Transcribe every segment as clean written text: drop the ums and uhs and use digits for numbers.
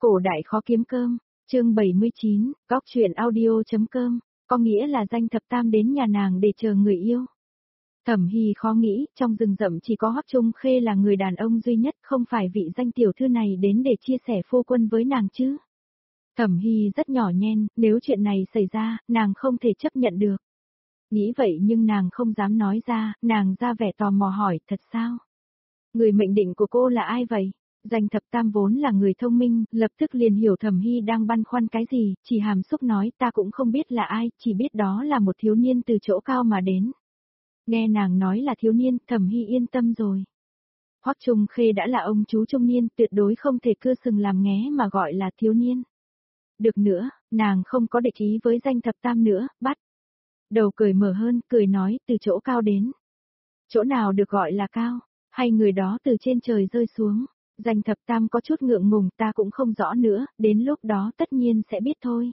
Cổ đại khó kiếm cơm, chương 79, góc chuyện audio.com, có nghĩa là Danh Thập Tam đến nhà nàng để chờ người yêu. Thẩm Hy khó nghĩ, trong rừng rậm chỉ có Hoắc Trung Khê là người đàn ông duy nhất, không phải vị Danh tiểu thư này đến để chia sẻ phu quân với nàng chứ. Thẩm Hy rất nhỏ nhen, nếu chuyện này xảy ra, nàng không thể chấp nhận được. Nghĩ vậy nhưng nàng không dám nói ra, nàng ra vẻ tò mò hỏi, thật sao? Người mệnh định của cô là ai vậy? Danh Thập Tam vốn là người thông minh, lập tức liền hiểu Thẩm Hy đang băn khoăn cái gì, chỉ hàm xúc nói ta cũng không biết là ai, chỉ biết đó là một thiếu niên từ chỗ cao mà đến. Nghe nàng nói là thiếu niên, Thẩm Hy yên tâm rồi. Hoắc Trung Khê đã là ông chú trung niên, tuyệt đối không thể cưa sừng làm nghé mà gọi là thiếu niên. Được nữa, nàng không có địch ý với Danh Thập Tam nữa, bắt. Đầu cười mở hơn, cười nói, từ chỗ cao đến. Chỗ nào được gọi là cao, hay người đó từ trên trời rơi xuống. Danh Thập Tam có chút ngượng ngùng, ta cũng không rõ nữa, đến lúc đó tất nhiên sẽ biết thôi.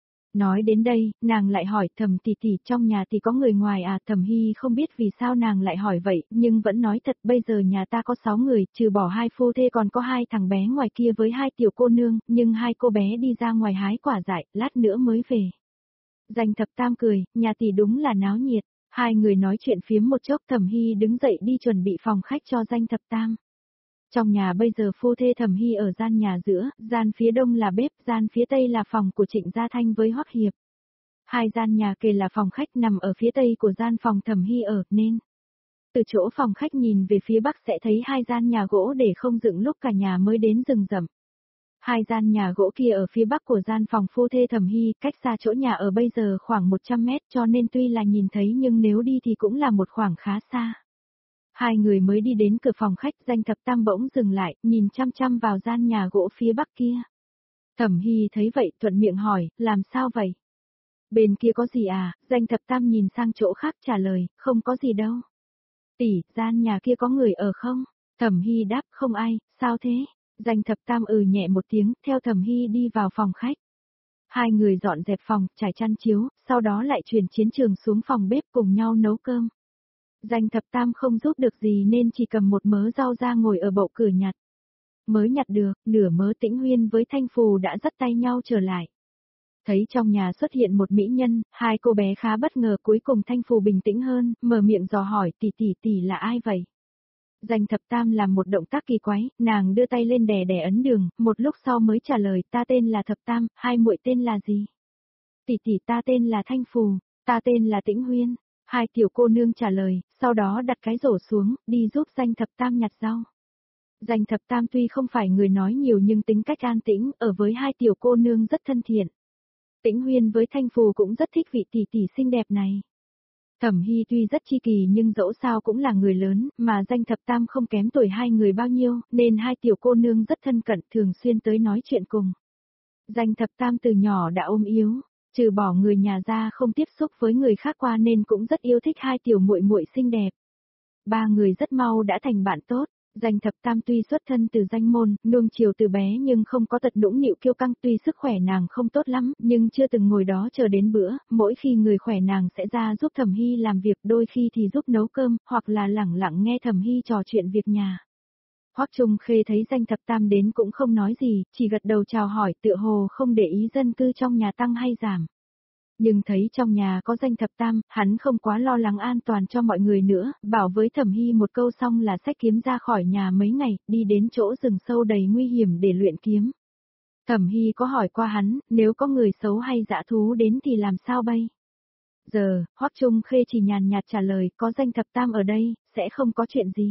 Nói đến đây, nàng lại hỏi Thẩm tỷ tỷ trong nhà thì có người ngoài à? Thẩm Hy không biết vì sao nàng lại hỏi vậy, nhưng vẫn nói thật, bây giờ nhà ta có 6 người, trừ bỏ 2 phu thê còn có 2 thằng bé ngoài kia với 2 tiểu cô nương, nhưng 2 cô bé đi ra ngoài hái quả dại, lát nữa mới về. Danh Thập Tam cười, nhà tỷ đúng là náo nhiệt. Hai người nói chuyện phiếm một chốc, Thẩm Hy đứng dậy đi chuẩn bị phòng khách cho Danh Thập Tam. Trong nhà bây giờ phu thê Thẩm Hy ở gian nhà giữa, gian phía đông là bếp, gian phía tây là phòng của Trịnh Gia Thanh với Hoắc Hiệp. Hai gian nhà kề là phòng khách nằm ở phía tây của gian phòng Thẩm Hy ở, nên từ chỗ phòng khách nhìn về phía bắc sẽ thấy hai gian nhà gỗ để không dựng lúc cả nhà mới đến rừng rậm. Hai gian nhà gỗ kia ở phía bắc của gian phòng phu thê Thẩm Hy, cách xa chỗ nhà ở bây giờ khoảng 100 mét, cho nên tuy là nhìn thấy nhưng nếu đi thì cũng là một khoảng khá xa. Hai người mới đi đến cửa phòng khách, Danh Thập Tam bỗng dừng lại, nhìn chăm chăm vào gian nhà gỗ phía bắc kia. Thẩm Hy thấy vậy thuận miệng hỏi, làm sao vậy? Bên kia có gì à? Danh Thập Tam nhìn sang chỗ khác trả lời, không có gì đâu. Tỷ, gian nhà kia có người ở không? Thẩm Hy đáp, không ai, sao thế? Danh Thập Tam nhẹ một tiếng, theo Thẩm Hy đi vào phòng khách. Hai người dọn dẹp phòng, trải chăn chiếu, sau đó lại chuyển chiến trường xuống phòng bếp cùng nhau nấu cơm. Danh Thập Tam không giúp được gì nên chỉ cầm một mớ rau ra ngồi ở bậu cửa nhặt. Mới nhặt được, nửa mớ Tĩnh Huyên với Thanh Phù đã dắt tay nhau trở lại. Thấy trong nhà xuất hiện một mỹ nhân, hai cô bé khá bất ngờ, cuối cùng Thanh Phù bình tĩnh hơn, mở miệng dò hỏi tỷ là ai vậy? Danh Thập Tam làm một động tác kỳ quái, nàng đưa tay lên đè đè ấn đường, một lúc sau mới trả lời, ta tên là Thập Tam, hai muội tên là gì? Tỷ ta tên là Thanh Phù, ta tên là Tĩnh Huyên. Hai tiểu cô nương trả lời, sau đó đặt cái rổ xuống, đi giúp Danh Thập Tam nhặt rau. Danh Thập Tam tuy không phải người nói nhiều nhưng tính cách an tĩnh, ở với hai tiểu cô nương rất thân thiện. Tĩnh Huyên với Thanh Phù cũng rất thích vị tỷ xinh đẹp này. Thẩm Hy tuy rất chi kỳ nhưng dẫu sao cũng là người lớn, mà Danh Thập Tam không kém tuổi hai người bao nhiêu, nên hai tiểu cô nương rất thân cận, thường xuyên tới nói chuyện cùng. Danh Thập Tam từ nhỏ đã ôm yếu, trừ bỏ người nhà ra không tiếp xúc với người khác qua nên cũng rất yêu thích hai tiểu muội muội xinh đẹp. Ba người rất mau đã thành bạn tốt. Danh Thập Tam tuy xuất thân từ danh môn, nuông chiều từ bé nhưng không có tật nũng nịu kiêu căng, tuy sức khỏe nàng không tốt lắm, nhưng chưa từng ngồi đó chờ đến bữa, mỗi khi người khỏe nàng sẽ ra giúp Thẩm Hy làm việc, đôi khi thì giúp nấu cơm, hoặc là lẳng lặng nghe Thẩm Hy trò chuyện việc nhà. Hoắc Trung Khê thấy Danh Thập Tam đến cũng không nói gì, chỉ gật đầu chào hỏi, tựa hồ không để ý dân cư trong nhà tăng hay giảm. Nhưng thấy trong nhà có Danh Thập Tam, hắn không quá lo lắng an toàn cho mọi người nữa, bảo với Thẩm Hy một câu xong là xách kiếm ra khỏi nhà mấy ngày, đi đến chỗ rừng sâu đầy nguy hiểm để luyện kiếm. Thẩm Hy có hỏi qua hắn, nếu có người xấu hay dã thú đến thì làm sao bây? Giờ, Hoắc Trung Khê chỉ nhàn nhạt trả lời, có Danh Thập Tam ở đây, sẽ không có chuyện gì.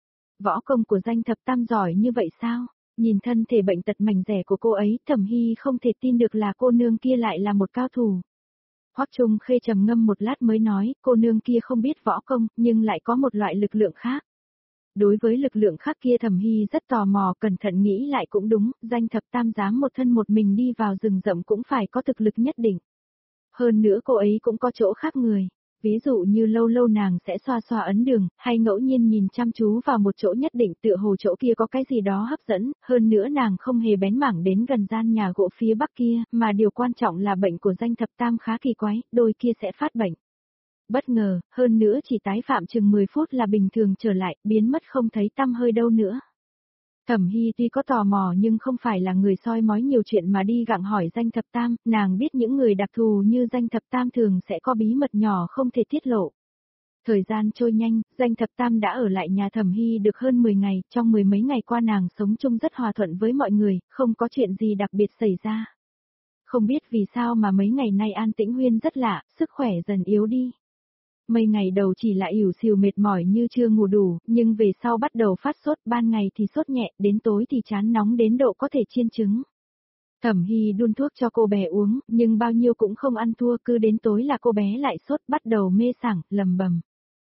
Võ công của Danh Thập Tam giỏi như vậy sao? Nhìn thân thể bệnh tật mảnh rẻ của cô ấy, Thẩm Hy không thể tin được là cô nương kia lại là một cao thủ. Hoắc Trung Khê trầm ngâm một lát mới nói, cô nương kia không biết võ công, nhưng lại có một loại lực lượng khác. Đối với lực lượng khác kia Thẩm Hy rất tò mò, cẩn thận nghĩ lại cũng đúng, Danh Thập Tam dám một thân một mình đi vào rừng rậm cũng phải có thực lực nhất định. Hơn nữa cô ấy cũng có chỗ khác người. Ví dụ như lâu lâu nàng sẽ xoa xoa ấn đường, hay ngẫu nhiên nhìn chăm chú vào một chỗ nhất định, tựa hồ chỗ kia có cái gì đó hấp dẫn, hơn nữa nàng không hề bén mảng đến gần gian nhà gỗ phía bắc kia, mà điều quan trọng là bệnh của Danh Thập Tam khá kỳ quái, đôi kia sẽ phát bệnh. Bất ngờ, hơn nữa chỉ tái phạm chừng 10 phút là bình thường trở lại, biến mất không thấy tăm hơi đâu nữa. Thẩm Hy tuy có tò mò nhưng không phải là người soi mói nhiều chuyện mà đi gặng hỏi danh thập tam, nàng biết những người đặc thù như danh thập tam thường sẽ có bí mật nhỏ không thể tiết lộ. Thời gian trôi nhanh, danh thập tam đã ở lại nhà Thẩm Hy được hơn 10 ngày, trong 10 mấy ngày qua nàng sống chung rất hòa thuận với mọi người, không có chuyện gì đặc biệt xảy ra. Không biết vì sao mà mấy ngày nay An Tĩnh Huyên rất lạ, sức khỏe dần yếu đi. Mấy ngày đầu chỉ là ỉu xìu mệt mỏi như chưa ngủ đủ, nhưng về sau bắt đầu phát sốt, ban ngày thì sốt nhẹ, đến tối thì chán nóng đến độ có thể chiên trứng. Thẩm Hy đun thuốc cho cô bé uống, nhưng bao nhiêu cũng không ăn thua, cứ đến tối là cô bé lại sốt, bắt đầu mê sảng, lầm bầm.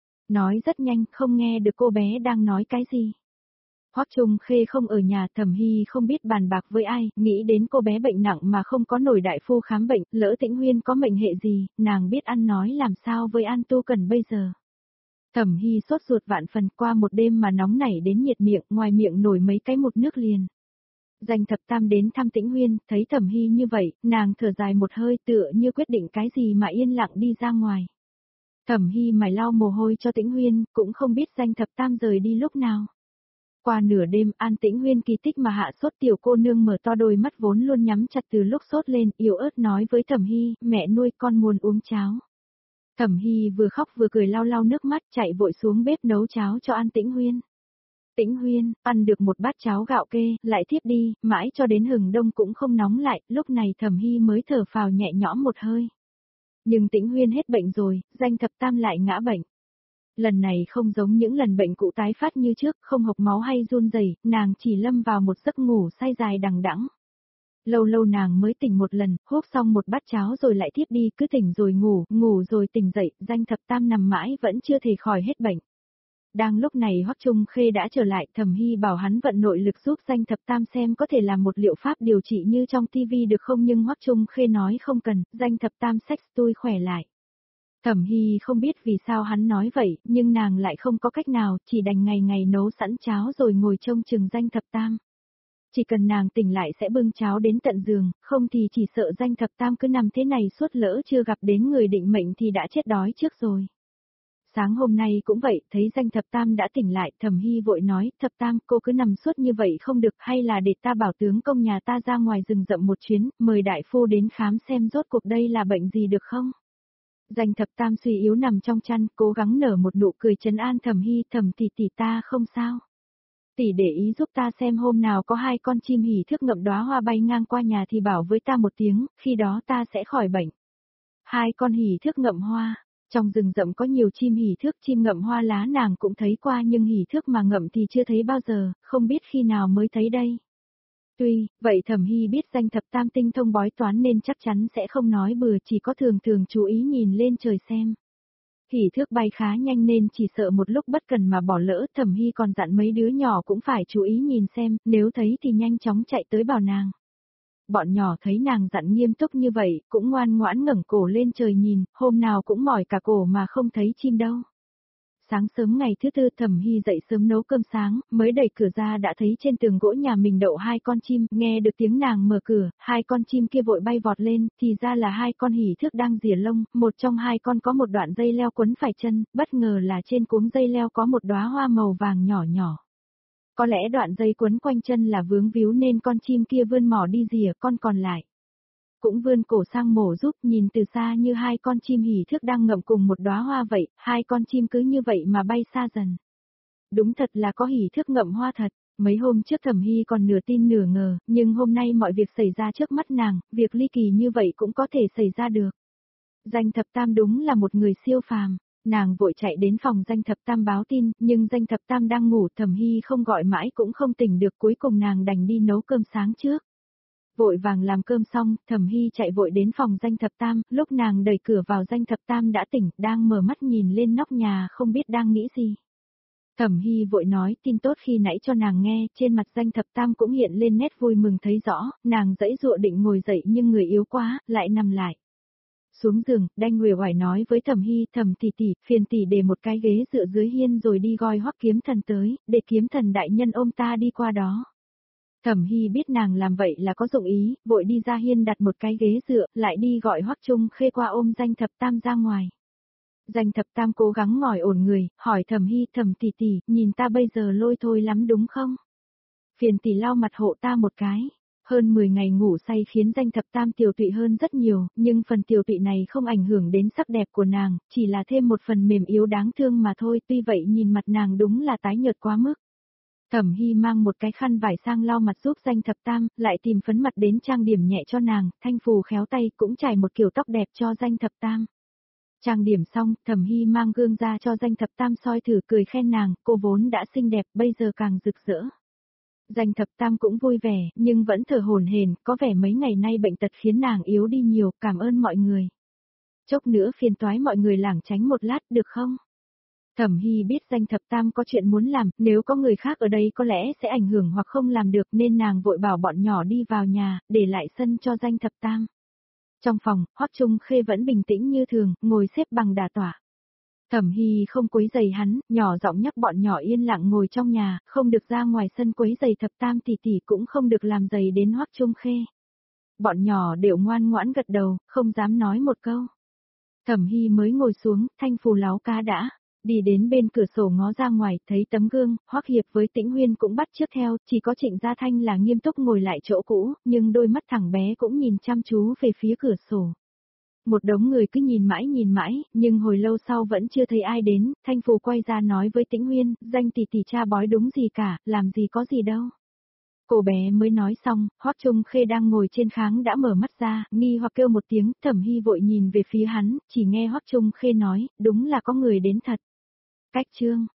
Nói rất nhanh, không nghe được cô bé đang nói cái gì. Hoắc Trung Khê không ở nhà, Thẩm Hy không biết bàn bạc với ai, nghĩ đến cô bé bệnh nặng mà không có nổi đại phu khám bệnh, lỡ Tĩnh Huyên có mệnh hệ gì, nàng biết ăn nói làm sao với An Tu Cần bây giờ. Thẩm Hy sốt ruột vạn phần, qua một đêm mà nóng nảy đến nhiệt miệng, ngoài miệng nổi mấy cái mụn nước liền. Danh thập tam đến thăm Tĩnh Huyên, thấy Thẩm Hy như vậy, nàng thở dài một hơi tựa như quyết định cái gì mà yên lặng đi ra ngoài. Thẩm Hy mải lau mồ hôi cho Tĩnh Huyên, cũng không biết danh thập tam rời đi lúc nào. Qua nửa đêm, An Tĩnh Huyên kỳ tích mà hạ sốt, tiểu cô nương mở to đôi mắt vốn luôn nhắm chặt từ lúc sốt lên, yếu ớt nói với Thẩm Hy, mẹ nuôi con muốn uống cháo. Thẩm Hy vừa khóc vừa cười lau lau nước mắt, chạy vội xuống bếp nấu cháo cho An Tĩnh Huyên. Tĩnh Huyên, ăn được một bát cháo gạo kê, lại tiếp đi, mãi cho đến hừng đông cũng không nóng lại, lúc này Thẩm Hy mới thở phào nhẹ nhõm một hơi. Nhưng Tĩnh Huyên hết bệnh rồi, danh thập tam lại ngã bệnh. Lần này không giống những lần bệnh cũ tái phát như trước, không hộc máu hay run rẩy, nàng chỉ lâm vào một giấc ngủ say dài đằng đẵng. Lâu lâu nàng mới tỉnh một lần, húp xong một bát cháo rồi lại tiếp đi, cứ tỉnh rồi ngủ, ngủ rồi tỉnh dậy, danh thập tam nằm mãi vẫn chưa thể khỏi hết bệnh. Đang lúc này Hoắc Trung Khê đã trở lại, Thẩm Hy bảo hắn vận nội lực giúp danh thập tam xem có thể làm một liệu pháp điều trị như trong tivi được không, nhưng Hoắc Trung Khê nói không cần, danh thập tam xách tôi khỏe lại. Thẩm Hy không biết vì sao hắn nói vậy, nhưng nàng lại không có cách nào, chỉ đành ngày ngày nấu sẵn cháo rồi ngồi trông chừng danh thập tam. Chỉ cần nàng tỉnh lại sẽ bưng cháo đến tận giường, không thì chỉ sợ danh thập tam cứ nằm thế này suốt, lỡ chưa gặp đến người định mệnh thì đã chết đói trước rồi. Sáng hôm nay cũng vậy, thấy danh thập tam đã tỉnh lại, Thẩm Hy vội nói, thập tam, cô cứ nằm suốt như vậy không được, hay là để ta bảo tướng công nhà ta ra ngoài rừng rậm một chuyến, mời đại phu đến khám xem rốt cuộc đây là bệnh gì được không? Danh thập tam suy yếu nằm trong chăn, cố gắng nở một nụ cười trấn an Thẩm Hy, Thẩm tỷ ta không sao. Tỷ để ý giúp ta xem hôm nào có hai con chim hỉ thước ngậm đóa hoa bay ngang qua nhà thì bảo với ta một tiếng, khi đó ta sẽ khỏi bệnh. Hai con hỉ thước ngậm hoa, trong rừng rậm có nhiều chim hỉ thước, chim ngậm hoa lá nàng cũng thấy qua nhưng hỉ thước mà ngậm thì chưa thấy bao giờ, không biết khi nào mới thấy đây. Tuy, vậy Thẩm Hy biết danh thập tam tinh thông bói toán nên chắc chắn sẽ không nói bừa, chỉ có thường thường chú ý nhìn lên trời xem. Hỉ thước bay khá nhanh nên chỉ sợ một lúc bất cần mà bỏ lỡ, Thẩm Hy còn dặn mấy đứa nhỏ cũng phải chú ý nhìn xem, nếu thấy thì nhanh chóng chạy tới bảo nàng. Bọn nhỏ thấy nàng dặn nghiêm túc như vậy, cũng ngoan ngoãn ngẩng cổ lên trời nhìn, hôm nào cũng mỏi cả cổ mà không thấy chim đâu. Sáng sớm ngày thứ tư Thẩm Hy dậy sớm nấu cơm sáng, mới đẩy cửa ra đã thấy trên tường gỗ nhà mình đậu hai con chim, nghe được tiếng nàng mở cửa, hai con chim kia vội bay vọt lên, thì ra là hai con hỉ thước đang rỉa lông, một trong hai con có một đoạn dây leo quấn phải chân, bất ngờ là trên cuống dây leo có một đóa hoa màu vàng nhỏ nhỏ. Có lẽ đoạn dây quấn quanh chân là vướng víu nên con chim kia vươn mỏ đi rỉa, con còn lại cũng vươn cổ sang mổ giúp, nhìn từ xa như hai con chim hỉ thước đang ngậm cùng một đóa hoa vậy, hai con chim cứ như vậy mà bay xa dần. Đúng thật là có hỉ thước ngậm hoa thật, mấy hôm trước Thẩm Hy còn nửa tin nửa ngờ, nhưng hôm nay mọi việc xảy ra trước mắt nàng, việc ly kỳ như vậy cũng có thể xảy ra được. Danh thập tam đúng là một người siêu phàm. Nàng vội chạy đến phòng danh thập tam báo tin, nhưng danh thập tam đang ngủ, Thẩm Hy không gọi mãi cũng không tỉnh được, cuối cùng nàng đành đi nấu cơm sáng trước. Vội vàng làm cơm xong, Thẩm Hy chạy vội đến phòng danh thập tam, lúc nàng đẩy cửa vào danh thập tam đã tỉnh, đang mở mắt nhìn lên nóc nhà không biết đang nghĩ gì. Thẩm Hy vội nói tin tốt khi nãy cho nàng nghe, trên mặt danh thập tam cũng hiện lên nét vui mừng thấy rõ, nàng giãy giụa định ngồi dậy nhưng người yếu quá, lại nằm lại. Xuống giường, đanh uể oải nói với Thẩm Hy, Thẩm tỷ, phiền tỷ để một cái ghế dựa dưới hiên rồi đi gọi Hoắc Kiếm Thần tới, để Kiếm Thần đại nhân ôm ta đi qua đó. Thẩm Hy biết nàng làm vậy là có dụng ý, vội đi ra hiên đặt một cái ghế dựa, lại đi gọi Hoắc Trung Khê qua ôm danh thập tam ra ngoài. Danh thập tam cố gắng ngồi ổn người, hỏi Thẩm Hy, Thẩm tỷ, nhìn ta bây giờ lôi thôi lắm đúng không? Phiền tỷ lau mặt hộ ta một cái. Hơn 10 ngày ngủ say khiến danh thập tam tiều tụy hơn rất nhiều, nhưng phần tiều tụy này không ảnh hưởng đến sắc đẹp của nàng, chỉ là thêm một phần mềm yếu đáng thương mà thôi, tuy vậy nhìn mặt nàng đúng là tái nhợt quá mức. Thẩm Hy mang một cái khăn vải sang lau mặt giúp danh thập tam, lại tìm phấn mặt đến trang điểm nhẹ cho nàng, Thanh Phù khéo tay cũng trải một kiểu tóc đẹp cho danh thập tam. Trang điểm xong, Thẩm Hy mang gương ra cho danh thập tam soi thử, cười khen nàng, cô vốn đã xinh đẹp, bây giờ càng rực rỡ. Danh thập tam cũng vui vẻ, nhưng vẫn thở hổn hển, có vẻ mấy ngày nay bệnh tật khiến nàng yếu đi nhiều, cảm ơn mọi người. Chốc nữa phiền toái mọi người lảng tránh một lát, được không? Thẩm Hy biết danh thập tam có chuyện muốn làm, nếu có người khác ở đây có lẽ sẽ ảnh hưởng hoặc không làm được nên nàng vội bảo bọn nhỏ đi vào nhà, để lại sân cho danh thập tam. Trong phòng, Hoắc Trung Khê vẫn bình tĩnh như thường, ngồi xếp bằng đả tọa. Thẩm Hy không quấy rầy hắn, nhỏ giọng nhắc bọn nhỏ yên lặng ngồi trong nhà, không được ra ngoài sân quấy rầy thập tam tỷ tỷ, cũng không được làm rầy đến Hoắc Trung Khê. Bọn nhỏ đều ngoan ngoãn gật đầu, không dám nói một câu. Thẩm Hy mới ngồi xuống, Thanh Phù láo cá đã. Đi đến bên cửa sổ ngó ra ngoài, thấy tấm gương, Hoắc Hiệp với Tĩnh Huyên cũng bắt chước theo, chỉ có Trịnh Gia Thanh là nghiêm túc ngồi lại chỗ cũ, nhưng đôi mắt thằng bé cũng nhìn chăm chú về phía cửa sổ. Một đống người cứ nhìn mãi, nhưng hồi lâu sau vẫn chưa thấy ai đến, Thanh Phù quay ra nói với Tĩnh Huyên, danh tỷ tỷ cha bói đúng gì cả, làm gì có gì đâu. Cô bé mới nói xong, Hoắc Trung Khê đang ngồi trên kháng đã mở mắt ra, nghi hoặc kêu một tiếng, Thẩm Hy vội nhìn về phía hắn, chỉ nghe Hoắc Trung Khê nói, đúng là có người đến thật. Cách chương